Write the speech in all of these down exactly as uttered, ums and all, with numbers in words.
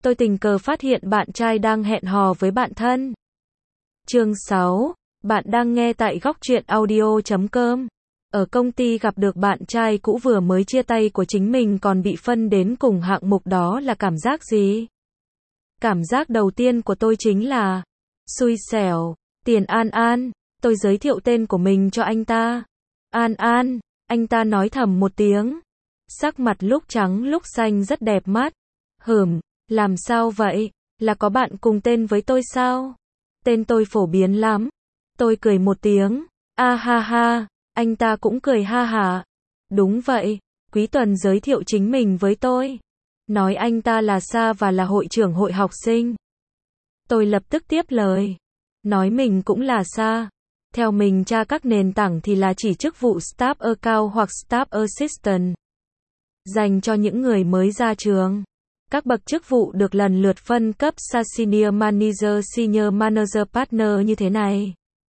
tôi tình cờ phát hiện bạn trai đang hẹn hò với bạn thân. Chương sáu. Bạn đang nghe tại góc truyện audio chấm com. Ở công ty gặp được bạn trai cũ vừa mới chia tay của chính mình còn bị phân đến cùng hạng mục, đó là cảm giác gì? Cảm giác đầu tiên của tôi chính là xui xẻo. Tiền An An, tôi giới thiệu tên của mình cho anh ta. An An, anh ta nói thầm một tiếng. Sắc mặt lúc trắng lúc xanh rất đẹp mắt. Hửm, làm sao vậy? Là có bạn cùng tên với tôi sao? Tên tôi phổ biến lắm. Tôi cười một tiếng. A ha ha, anh ta cũng cười ha hả. Đúng vậy, Quý Tuần giới thiệu chính mình với tôi. Nói anh ta là Sa và là hội trưởng hội học sinh. Tôi lập tức tiếp lời. Nói mình cũng là Sa. Theo mình tra các nền tảng thì là chỉ chức vụ Staff Account hoặc Staff Assistant. Dành cho những người mới ra trường. Các bậc chức vụ được lần lượt phân cấp Sa Senior Manager, Senior Manager, Partner như thế này.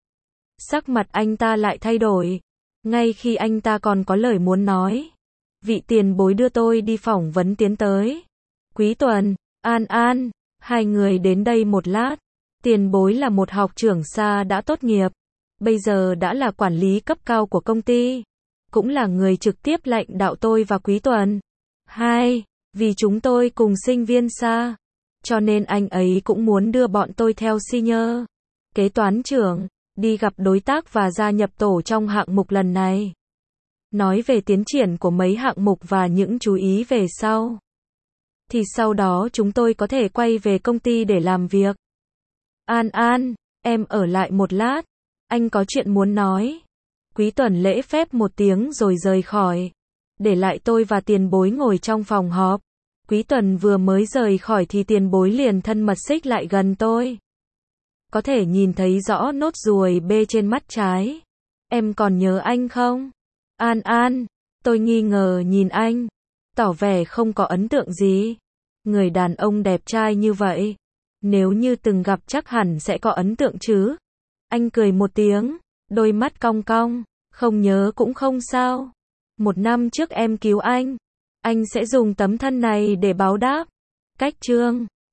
Sắc mặt anh ta lại thay đổi. Ngay khi anh ta còn có lời muốn nói, vị tiền bối đưa tôi đi phỏng vấn tiến tới. Quý Tuần, An An, hai người đến đây một lát. Tiền bối là một học trưởng Sa đã tốt nghiệp, bây giờ đã là quản lý cấp cao của công ty, cũng là người trực tiếp lãnh đạo tôi và Quý Tuần. Hai, vì chúng tôi cùng sinh viên Sa, cho nên anh ấy cũng muốn đưa bọn tôi theo senior kế toán trưởng, đi gặp đối tác và gia nhập tổ trong hạng mục lần này. Nói về tiến triển của mấy hạng mục và những chú ý về sau. Thì sau đó chúng tôi có thể quay về công ty để làm việc. An An, em ở lại một lát. Anh có chuyện muốn nói. Quý Tuần lễ phép một tiếng rồi rời khỏi. Để lại tôi và tiền bối ngồi trong phòng họp. Quý Tuần vừa mới rời khỏi thì tiền bối liền thân mật xích lại gần tôi. Có thể nhìn thấy rõ nốt ruồi bê trên mắt trái. Em còn nhớ anh không? An An, tôi nghi ngờ nhìn anh, tỏ vẻ không có ấn tượng gì. Người đàn ông đẹp trai như vậy, nếu như từng gặp chắc hẳn sẽ có ấn tượng chứ. Anh cười một tiếng, đôi mắt cong cong, không nhớ cũng không sao. Một năm trước em cứu anh, anh sẽ dùng tấm thân này để báo đáp. Cách chương